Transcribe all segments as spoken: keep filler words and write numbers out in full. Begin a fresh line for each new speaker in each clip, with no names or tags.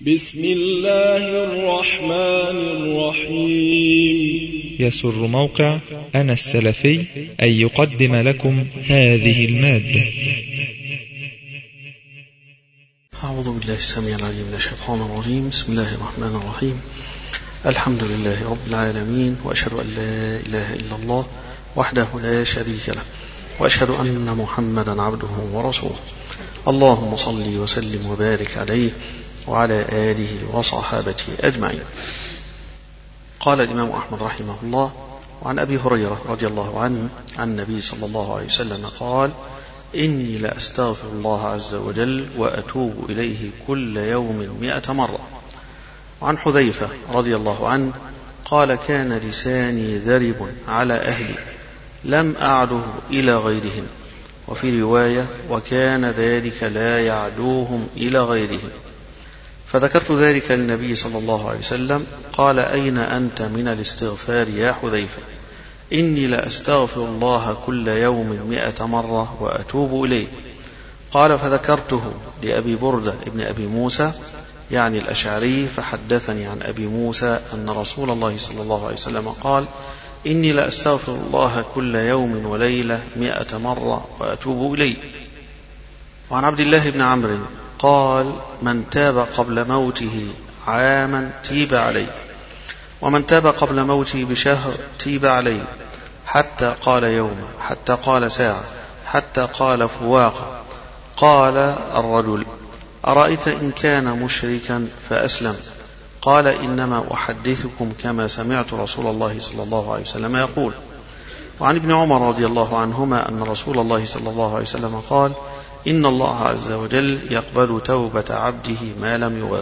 بسم الله الرحمن الرحيم.
يسر موقع أنا السلفي أن يقدم لكم هذه المادة.
أعوذ بالله السميع العليم من الشيطان الرجيم. بسم الله الرحمن الرحيم. الحمد لله رب العالمين، وأشهد أن لا إله إلا الله وحده لا شريك له، وأشهد أن محمدا عبده ورسوله. اللهم صل وسلم وبارك عليه وعلى آله وصحابته أجمعين. قال الإمام أحمد رحمه الله: وعن أبي هريرة رضي الله عنه عن النبي صلى الله عليه وسلم قال: إني لأستغفر الله عز وجل وأتوب إليه كل يوم مئة مرة. وعن حذيفة رضي الله عنه قال: كان لساني ذرب على أهلي لم أعده إلى غيرهم. وفي رواية: وكان ذلك لا يعدوهم إلى غيرهم. فذكرت ذلك للنبي صلى الله عليه وسلم. قال: أين أنت من الاستغفار يا حذيفة؟ إني لأستغفر الله كل يوم مئة مرة وأتوب إليه. قال: فذكرته لأبي بردة ابن أبي موسى يعني الأشعري، فحدثني عن أبي موسى أن رسول الله صلى الله عليه وسلم قال: إني لأستغفر الله كل يوم وليلة مئة مرة وأتوب إليه. وعن عبد الله بن عمرو قال: من تاب قبل موته عاما تيب عليه، ومن تاب قبل موته بشهر تيب عليه، حتى قال يوم، حتى قال ساعة، حتى قال فواقة. قال الرجل: أرأيت إن كان مشركا فأسلم؟ قال: إنما أحدثكم كما سمعت رسول الله صلى الله عليه وسلم يقول. وعن ابن عمر رضي الله عنهما أن رسول الله صلى الله عليه وسلم قال: إن الله عز وجل يقبل توبة عبده ما لم يغرر.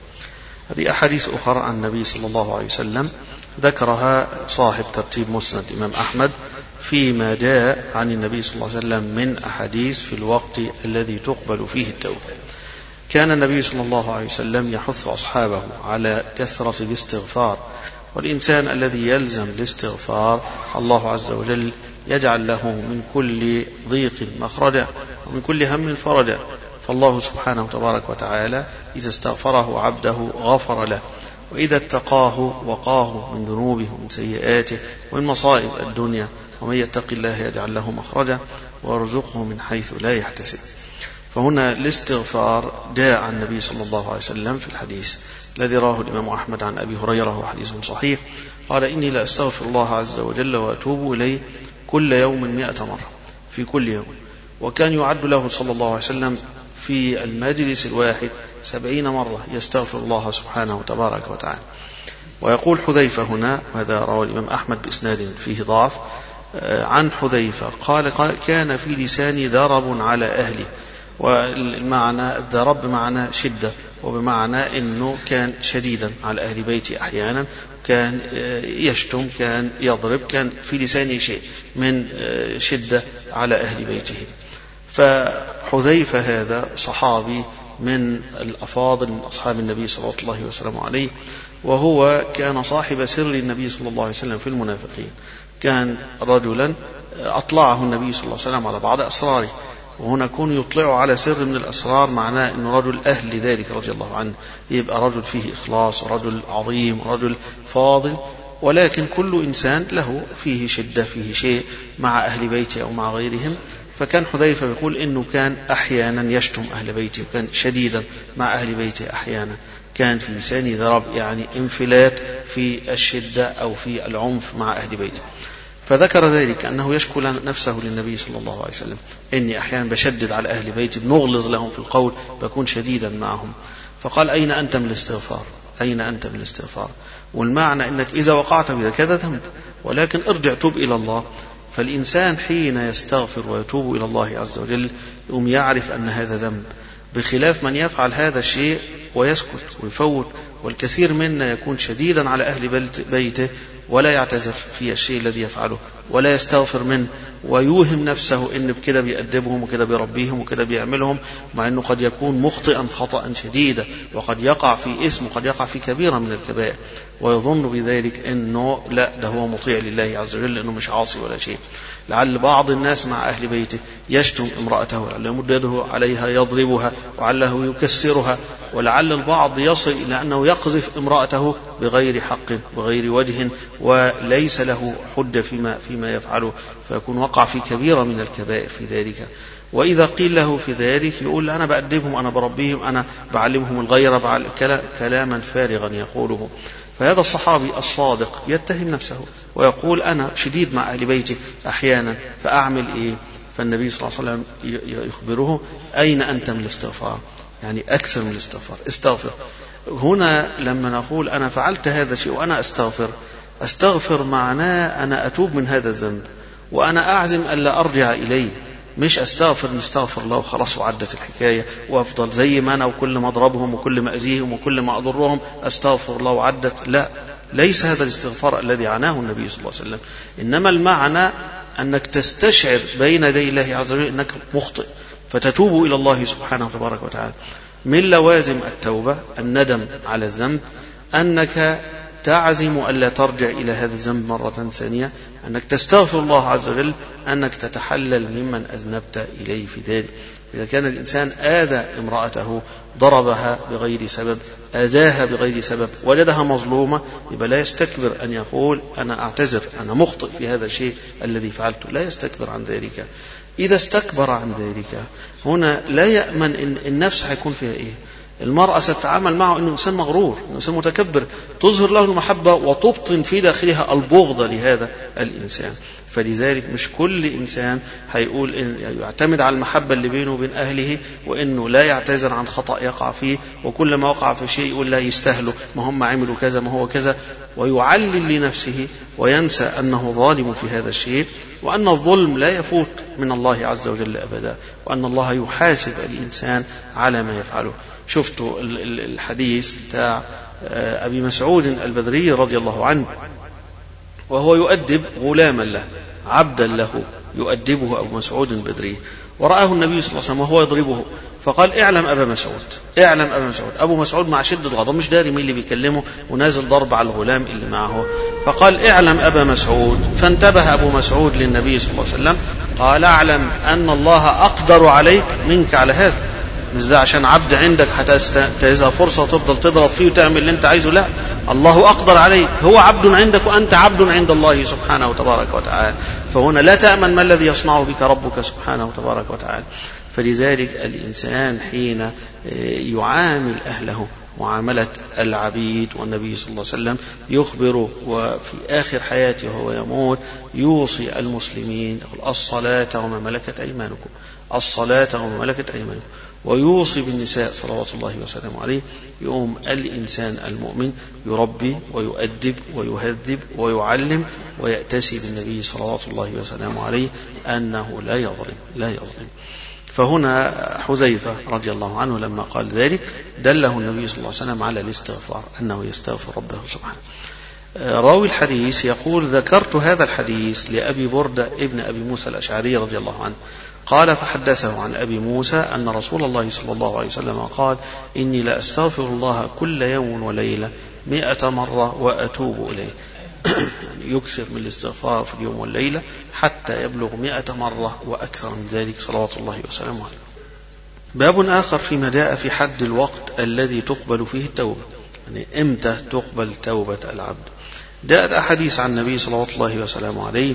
هذه أحاديث أخرى عن النبي صلى الله عليه وسلم ذكرها صاحب ترتيب مسند الإمام أحمد فيما جاء عن النبي صلى الله عليه وسلم من أحاديث في الوقت الذي تقبل فيه التوبة. كان النبي صلى الله عليه وسلم يحث أصحابه على كثرة الاستغفار، والإنسان الذي يلزم الاستغفار الله عز وجل يجعل له من كل ضيق مخرجا ومن كل هم فرجا. فالله سبحانه تبارك وتعالى إذا استغفره عبده غفر له، وإذا اتقاه وقاه من ذنوبه ومن سيئاته ومن مصائب الدنيا. ومن يتق الله يجعل له مخرجا ويرزقه من حيث لا يحتسب. فهنا الاستغفار جاء عن النبي صلى الله عليه وسلم في الحديث الذي رواه الإمام أحمد عن أبي هريرة وحديث صحيح. قال: إني لأستغفر الله عز وجل وأتوب إليه كل يوم مئة مرة، في كل يوم. وكان يعد له صلى الله عليه وسلم في المجلس الواحد سبعين مرة يستغفر الله سبحانه تبارك وتعالى. ويقول حذيفة هنا، وهذا رواه الإمام أحمد بإسناد فيه ضعف، عن حذيفة قال: كان في لساني ذرب على أهلي. والمعنى الذرب بمعنى شدة، وبمعنى أنه كان شديدا على أهل بيتي أحيانا، كان يشتم، كان يضرب، كان في لسانه شيء من شدة على أهل بيته. فحذيفة هذا صحابي من الأفاضل من أصحاب النبي صلى الله عليه وسلم عليه، وهو كان صاحب سر النبي صلى الله عليه وسلم في المنافقين. كان رجلا أطلعه النبي صلى الله عليه وسلم على بعض أسراره، وهنا كون يطلعه على سر من الأسرار معناه أنه رجل أهل ذلك رضي الله عنه، يبقى رجل فيه إخلاص، رجل عظيم، رجل فاضل. ولكن كل إنسان له فيه شدة، فيه شيء مع أهل بيته أو مع غيرهم. فكان حذيفة يقول إنه كان أحيانا يشتم أهل بيته، وكان شديدا مع أهل بيته أحيانا، كان في لسانه ذرب يعني انفلات في الشدة أو في العنف مع أهل بيته. فذكر ذلك أنه يشكو نفسه للنبي صلى الله عليه وسلم: إني أحيانا بشدد على أهل بيتي، بنغلظ لهم في القول، بكون شديدا معهم. فقال: أين أنت من الاستغفار؟ أين أنت من الاستغفار؟ والمعنى أنك إذا وقعت بكذا ذنب، ولكن ارجع توب إلى الله. فالإنسان حين يستغفر ويتوب إلى الله عز وجل يقوم يعرف أن هذا ذنب، بخلاف من يفعل هذا الشيء ويسكت ويفوت والكثير منا يكون شديدا على أهل بيته ولا يعتذر في الشيء الذي يفعله ولا يستغفر منه، ويوهم نفسه إن بكده بيأدبهم وكده بيربيهم وكده بيعملهم، مع أنه قد يكون مخطئا خطأ شديدا وقد يقع في اسم وقد يقع في كبيرة من الكبائر، ويظن بذلك أنه لا ده هو مطيع لله عز وجل لأنه مش عاصي ولا شيء. لعل بعض الناس مع أهل بيته يشتم امرأته، لعل يمد يده عليها يضربها وعله يكسرها، ولعل البعض يصل إلى أنه يقذف امرأته بغير حق بغير وجه وليس له حجة فيما, فيما يفعله، فيكون وقع في كبيرة من الكبائر في ذلك. وإذا قيل له في ذلك يقول أنا بأدبهم أنا بربيهم أنا بعلمهم الغير، كلاما فارغا يقوله. فهذا الصحابي الصادق يتهم نفسه ويقول أنا شديد مع أهل بيتي أحيانا فأعمل إيه؟ فالنبي صلى الله عليه وسلم يخبره أين أنت من الاستغفار؟ يعني أكثر من الاستغفار، استغفر. هنا لما نقول أنا فعلت هذا الشيء وأنا أستغفر، أستغفر معناه أنا أتوب من هذا الذنب وأنا أعزم ألا أرجع إليه، مش أستغفر نستغفر الله وخلاص وعدت الحكاية وأفضل زي ما أنا وكل ما أضربهم وكل ما أذيهم وكل ما أضرهم أستغفر الله وعدت. لا، ليس هذا الاستغفار الذي عناه النبي صلى الله عليه وسلم، إنما المعنى أنك تستشعر بين يدي الله عز وجل أنك مخطئ فتتوب إلى الله سبحانه وتبارك وتعالى. من لوازم التوبة الندم على الذنب، أنك تعزم ألا ترجع إلى هذا الذنب مرة ثانية، أنك تستغفر الله عز وجل، أنك تتحلل ممن أذنبت إليه في ذلك. إذا كان الإنسان آذى امرأته، ضربها بغير سبب، آذاها بغير سبب، وجدها مظلومة، يبقى لا يستكبر أن يقول أنا أعتذر أنا مخطئ في هذا الشيء الذي فعلته، لا يستكبر عن ذلك. إذا استكبر عن ذلك هنا لا يأمن إن النفس هيكون فيها إيه. المرأة ستتعامل معه إنه إنسان مغرور، إنه إنسان متكبر، تظهر له المحبة وتبطن في داخلها البغض لهذا الإنسان. فلذلك مش كل إنسان هيقول إن يعتمد على المحبة اللي بينه وبين أهله، وإنه لا يعتذر عن خطأ يقع فيه، وكل ما وقع في شيء يقول لا يستاهلوا، ما هم عملوا كذا ما هو كذا، ويعلل لنفسه وينسى أنه ظالم في هذا الشيء، وأن الظلم لا يفوت من الله عز وجل أبدا، وأن الله يحاسب الإنسان على ما يفعله. شفتوا الحديث بتاع أبي مسعود البدري رضي الله عنه وهو يؤدب غلاما له عبدا له يؤدبه أبو مسعود البدري، ورآه النبي صلى الله عليه وسلم وهو يضربه فقال اعلم أبا مسعود اعلم أبا مسعود. أبو مسعود مع شدة غضب مش داري مين اللي بيكلمه ونازل ضرب على الغلام اللي معه، فقال اعلم أبا مسعود. فانتبه أبو مسعود للنبي صلى الله عليه وسلم قال اعلم أن الله أقدر عليك منك على هذا، مش ده عشان عبد عندك هتنتهزها فرصة وتفضل تضرب فيه وتعمل اللي انت عايزه، لا، الله أقدر عليك، هو عبد عندك وأنت عبد عند الله سبحانه وتبارك وتعالى. فهنا لا تأمن ما الذي يصنعه بك ربك سبحانه وتبارك وتعالى. فلذلك الإنسان حين يعامل أهله معاملة العبيد، والنبي صلى الله عليه وسلم يخبر وفي آخر حياته وهو يموت يوصي المسلمين الصلاة وما ملكت أيمانكم، الصلاة وما ملكت أيمانكم، ويوصي بالنساء صلوات الله وسلامه عليه. يقوم الإنسان المؤمن يربي ويؤدب ويهذب ويعلم ويأتسي بالنبي صلوات الله وسلامه عليه أنه لا يظلم لا يظلم. فهنا حذيفة رضي الله عنه لما قال ذلك دله النبي صلى الله عليه وسلم على الاستغفار، أنه يستغفر ربه سبحانه. راوي الحديث يقول ذكرت هذا الحديث لأبي بردة ابن أبي موسى الأشعري رضي الله عنه قال فحدثه عن أبي موسى أن رسول الله صلى الله عليه وسلم قال إني لأستغفر الله كل يوم وليلة مئة مرة وأتوب إليه. يعني يكثر من الاستغفار في اليوم والليلة حتى يبلغ مئة مرة وأكثر من ذلك صلوات الله وسلامه عليه. باب آخر فيما جاء في حد الوقت الذي تقبل فيه التوبة، يعني إمتى تقبل توبة العبد. جاءت أحاديث عن النبي صلى الله وسلامه عليه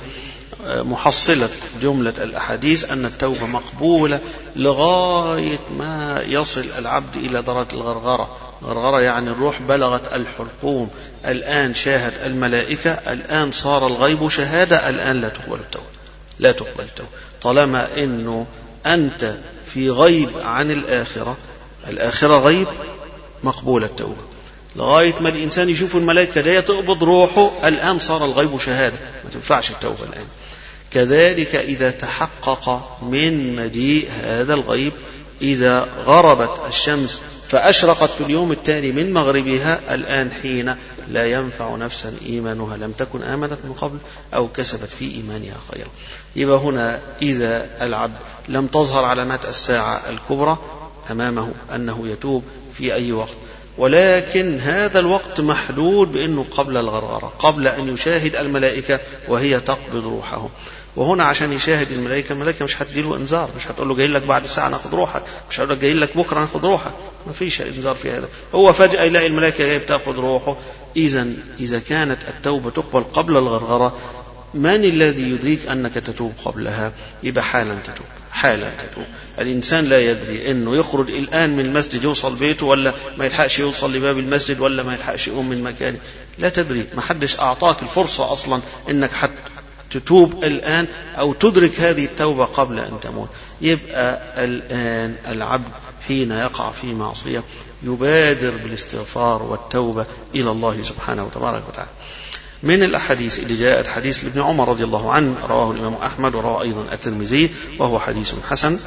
محصلة جملة الأحاديث أن التوبة مقبولة لغاية ما يصل العبد إلى درجة الغرغرة. غرغرة يعني الروح بلغت الحلقوم، الآن شاهد الملائكة، الآن صار الغيب شهادة، الآن لا تقبل التوبة لا تقبل التوبة طالما أنه أنت في غيب عن الآخرة، الآخرة غيب، مقبول التوبة. لغاية ما الإنسان يشوف الملائكة لا تقبض روحه، الآن صار الغيب شهادة، ما تنفعش التوبة الآن. كذلك إذا تحقق من مجيء هذا الغيب إذا غربت الشمس فأشرقت في اليوم التالي من مغربها، الآن حين لا ينفع نفسا إيمانها لم تكن آمنت من قبل أو كسبت في إيمانها خيرا. يبقى هنا إذا العبد لم تظهر علامات الساعة الكبرى أمامه أنه يتوب في أي وقت، ولكن هذا الوقت محدود بأنه قبل الغرغرة، قبل أن يشاهد الملائكة وهي تقبض روحه. وهنا عشان يشاهد الملائكة، الملائكة مش هتديله إنذار، مش هتقول له جاي لك بعد ساعة ناخد روحك، مش هتقول لك جاي لك بكرة ناخد روحك، ما فيش إنذار في هذا. هو فجأة يلاقي الملائكة جاي بتاخد روحه. إذا إذا كانت التوبة تقبل قبل الغرغرة، من الذي يدريك أنك تتوب قبلها؟ يبقى حالا تتوب، حالا تتوب. الإنسان لا يدري أنه يخرج الآن من المسجد يوصل بيته، ولا ما يلحقش يوصل لباب المسجد، ولا ما يلحقش يقوم من مكانه. لا تدري، ما حدش أعطاك الفرصة أصلا أنك حتى تتوب الآن أو تدرك هذه التوبة قبل أن تموت. يبقى الآن العبد حين يقع في معصية يبادر بالاستغفار والتوبة إلى الله سبحانه وتبارك وتعالى. من الأحاديث اللي جاءت حديث لابن عمر رضي الله عنه، رواه الإمام أحمد ورواه أيضا الترمذي وهو حديث حسن،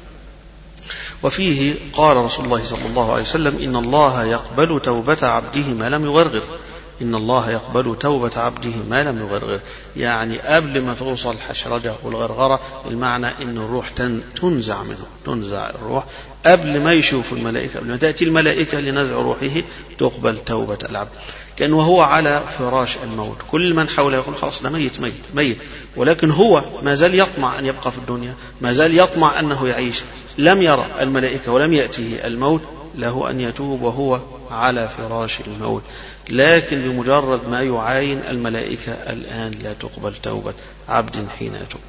وفيه قال رسول الله صلى الله عليه وسلم: إن الله يقبل توبة عبده ما لم يغرغر. إن الله يقبل توبة عبده ما لم يغرغر، يعني قبل ما توصل الحشرجة والغرغرة، المعنى إن الروح تنزع منه، تنزع الروح قبل ما يشوف الملائكة، قبل ما تأتي الملائكة لنزع روحه تقبل توبة العبد. كأنه هو على فراش الموت، كل من حوله يقول خلاص ده ميت ميت ميت، ولكن هو ما زال يطمع أن يبقى في الدنيا، ما زال يطمع أنه يعيش. لم يرى الملائكة ولم يأتيه الموت، له أن يتوب وهو على فراش الموت. لكن بمجرد ما يعاين الملائكة الآن لا تقبل توبة عبد حين يتوب.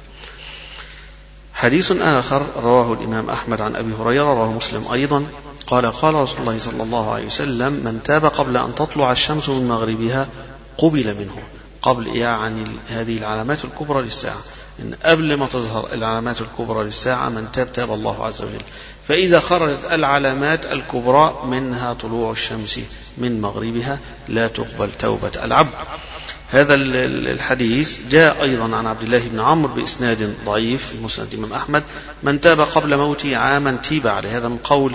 حديث آخر رواه الإمام أحمد عن أبي هريرة، رواه مسلم أيضا، قال: قال رسول الله صلى الله عليه وسلم: من تاب قبل أن تطلع الشمس من مغربها قبل منه. قبل يعني هذه العلامات الكبرى للساعة، إن قبل ما تظهر العلامات الكبرى للساعة من تاب تاب الله عز وجل. فإذا خرجت العلامات الكبرى منها طلوع الشمس من مغربها لا تقبل توبة العبد. هذا الحديث جاء أيضا عن عبد الله بن عمرو بإسناد ضعيف في مسند الإمام أحمد: من تاب قبل موته عاما تيب عليه. هذا من قول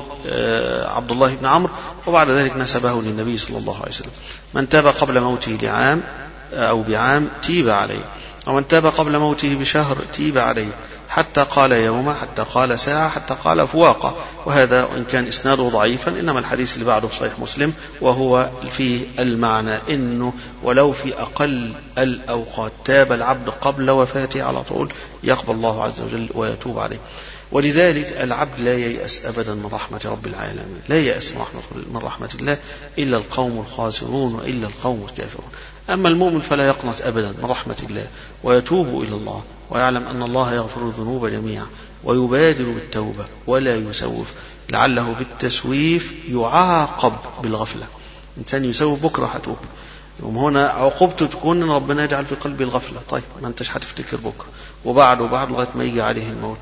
عبد الله بن عمرو، وبعد ذلك نسبه للنبي صلى الله عليه وسلم. من تاب قبل موته لعام أو بعام تيب عليه، ومن تاب قبل موته بشهر تيب عليه، حتى قال يوم، حتى قال ساعة، حتى قال فواقة. وهذا وإن كان إسناده ضعيفا، إنما الحديث اللي بعده صحيح مسلم، وهو في المعنى إنه ولو في أقل الأوقات تاب العبد قبل وفاته على طول يقبل الله عز وجل ويتوب عليه. ولذلك العبد لا ييأس أبدا من رحمة رب العالمين، لا ييأس من رحمة الله إلا القوم الخاسرون وإلا القوم الكافرون. أما المؤمن فلا يقنط أبدا من رحمة الله، ويتوب إلى الله، ويعلم أن الله يغفر الذنوب جميعا، ويبادر بالتوبة ولا يسوف، لعله بالتسويف يعاقب بالغفلة. إنسان يسوف بكرة هتوب، يوم هنا عقوبته تكون أن ربنا يجعل في قلبي الغفلة. طيب ما أنتش هتفتكر بكرة وبعد وبعد لغاية ما يجي عليه الموت.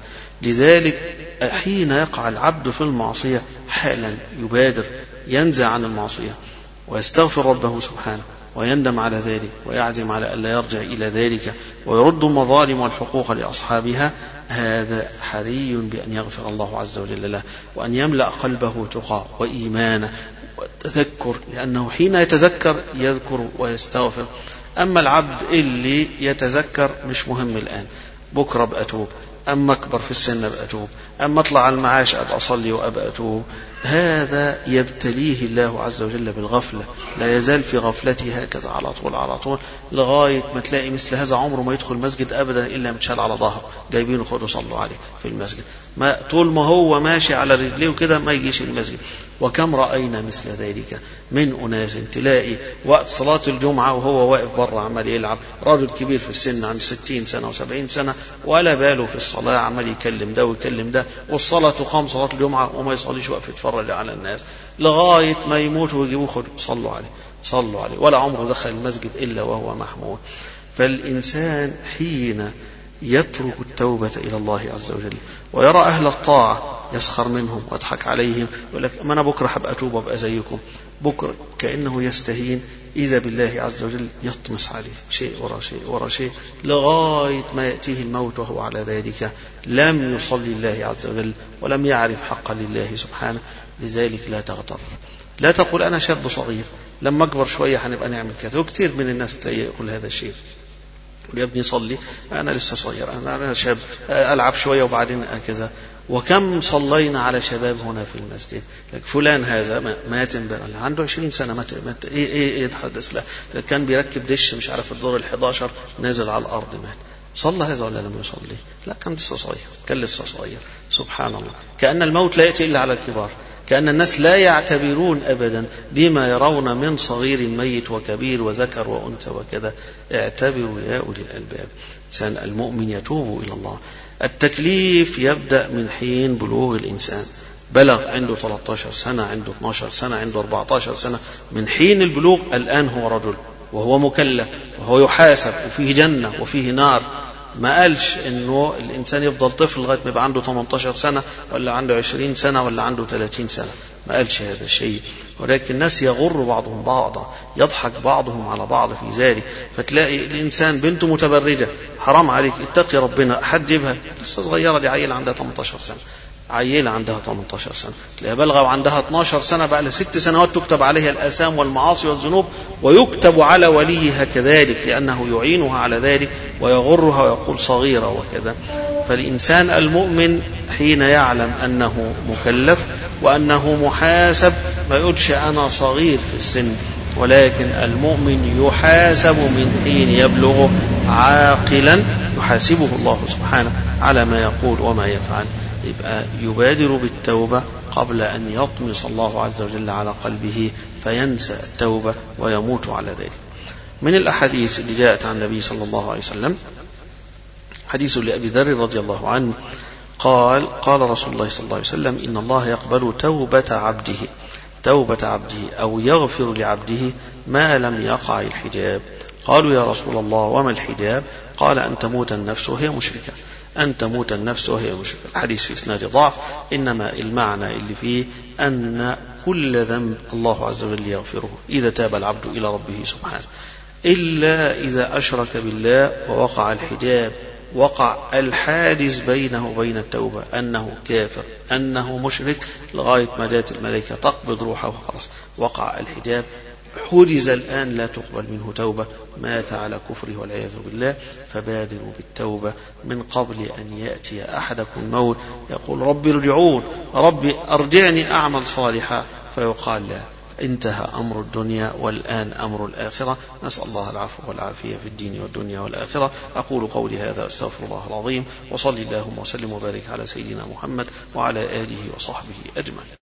لذلك حين يقع العبد في المعصية حالا يبادر، ينزع عن المعصية ويستغفر ربه سبحانه، ويندم على ذلك، ويعزم على ألا يرجع إلى ذلك، ويرد المظالم والحقوق لأصحابها. هذا حري بأن يغفر الله عز وجل له، وأن يملأ قلبه تقى وإيمانا وتذكر، لأنه حين يتذكر يذكر ويستغفر. أما العبد اللي يتذكر مش مهم الآن، بكرة بأتوب، أما أكبر في السن بأتوب، أما أطلع على المعاش أبقى أصلي وأبقى أتوب، هذا يبتليه الله عز وجل بالغفلة، لا يزال في غفلته هكذا على طول على طول، لغاية ما تلاقي مثل هذا عمره ما يدخل مسجد أبدا إلا متشال على ظهره، جايبينه خدوا صلوا عليه في المسجد، ما طول ما هو ماشي على رجليه وكده ما يجيش المسجد. وكم رأينا مثل ذلك من أناس تلاقي وقت صلاة الجمعة وهو واقف بره عمال يلعب، راجل كبير في السن عند ستين سنة وسبعين سنة ولا باله في الصلاة، عمال يكلم ده ويكلم ده، والصلاة تقام صلاة الجمعة وما يصليش، واقف يتفرج على الناس لغاية ما يموت ويجيبوه خدوا صلوا عليه صلوا عليه، ولا عمره دخل المسجد إلا وهو محمود. فالإنسان حين يترك التوبة إلى الله عز وجل، ويرى أهل الطاعة يسخر منهم ويضحك عليهم، يقول لك ما أنا بكرة هبقى أتوب وأبقى زيكم بكرة، كأنه يستهين. إذا بالله عز وجل يطمس عليه شيء ورا شيء ورا شيء لغاية ما يأتيه الموت وهو على ذلك لم يصلي الله عز وجل ولم يعرف حقا لله سبحانه. لذلك لا تغتر، لا تقول أنا شاب صغير لما أكبر شوية هنبقى نعمل كذا. وكثير من الناس تلاقيه يقول هذا الشيء، يا ابني صلي، أنا لسه صغير، أنا أنا شاب، ألعب شوية وبعدين كذا. وكم صلينا على شباب هنا في المسجد، فلان هذا مات عنده عشرين سنة، مات, مات إيه إيه إيه يتحدث له، كان بيركب دش مش عارف الدور الحداشر نازل على الأرض مات. صلى هذا ولا لم يصلي؟ لا، كان لسه صغير، كان لسه صغير. سبحان الله، كأن الموت لا يأتي إلا على الكبار، كأن الناس لا يعتبرون أبدا بما يرون من صغير ميت وكبير وذكر وأنثى وكذا. اعتبروا يا أولي الألباب. إنسان المؤمن يتوب إلى الله. التكليف يبدأ من حين بلوغ الإنسان، بلغ عنده ثلاثة عشر سنة، عنده اثني عشر سنة، عنده أربعة عشر سنة، من حين البلوغ الآن هو رجل وهو مكلف وهو يحاسب وفيه جنة وفيه نار. ما قالش انه الانسان يفضل طفل لغايه ما يبقى عنده ثمانية عشر سنه ولا عنده عشرين سنه ولا عنده ثلاثين سنه، ما قالش هذا الشيء. ولكن الناس يغر بعضهم بعضا، يضحك بعضهم على بعض في ذلك. فتلاقي الانسان بنته متبرجه، حرام عليك اتقي ربنا، حد جيبها لسه صغيره، دي عيله عندها ثمانية عشر سنه، عيله عندها ثمانية عشر سنه، تلاقيها بلغه وعندها اثني عشر سنه، بقى لها ست سنوات تكتب عليها الاثام والمعاصي والذنوب، ويكتب على وليها كذلك لانه يعينها على ذلك ويغرها ويقول صغيره وكذا. فالانسان المؤمن حين يعلم انه مكلف وانه محاسب ما يقولش انا صغير في السن، ولكن المؤمن يحاسب من حين يبلغ عاقلا، يحاسبه الله سبحانه على ما يقول وما يفعل. يبقى يبادر بالتوبة قبل أن يطمس الله عز وجل على قلبه فينسى التوبة ويموت على ذلك. من الأحاديث اللي جاءت عن النبي صلى الله عليه وسلم حديث لأبي ذر رضي الله عنه قال قال رسول الله صلى الله عليه وسلم إن الله يقبل توبة عبده توبة عبده أو يغفر لعبده ما لم يقع الحجاب. قالوا يا رسول الله وما الحجاب؟ قال أن تموت النفس وهي مشركة، أن تموت النفس وهي مشركة. الحديث في إسناد ضعف، إنما المعنى اللي فيه أن كل ذنب الله عز وجل يغفره إذا تاب العبد إلى ربه سبحانه، إلا إذا أشرك بالله ووقع الحجاب، وقع الحاجز بينه وبين التوبة، أنه كافر أنه مشرك، لغاية ما جاءت الملائكة تقبض روحه وخلاص وقع الحجاب، حجز الآن لا تقبل منه توبة، مات على كفره والعياذ بالله. فبادروا بالتوبة من قبل أن يأتي أحدكم الموت يقول ربي ارجعون، ربي أرجعني أعمل صالحا، فيقال لا، انتهى أمر الدنيا والآن أمر الآخرة. نسأل الله العفو والعافية في الدين والدنيا والآخرة. أقول قولي هذا أستغفر الله العظيم، وصلي اللهم وسلم وبارك على سيدنا محمد وعلى آله وصحبه أجمعين.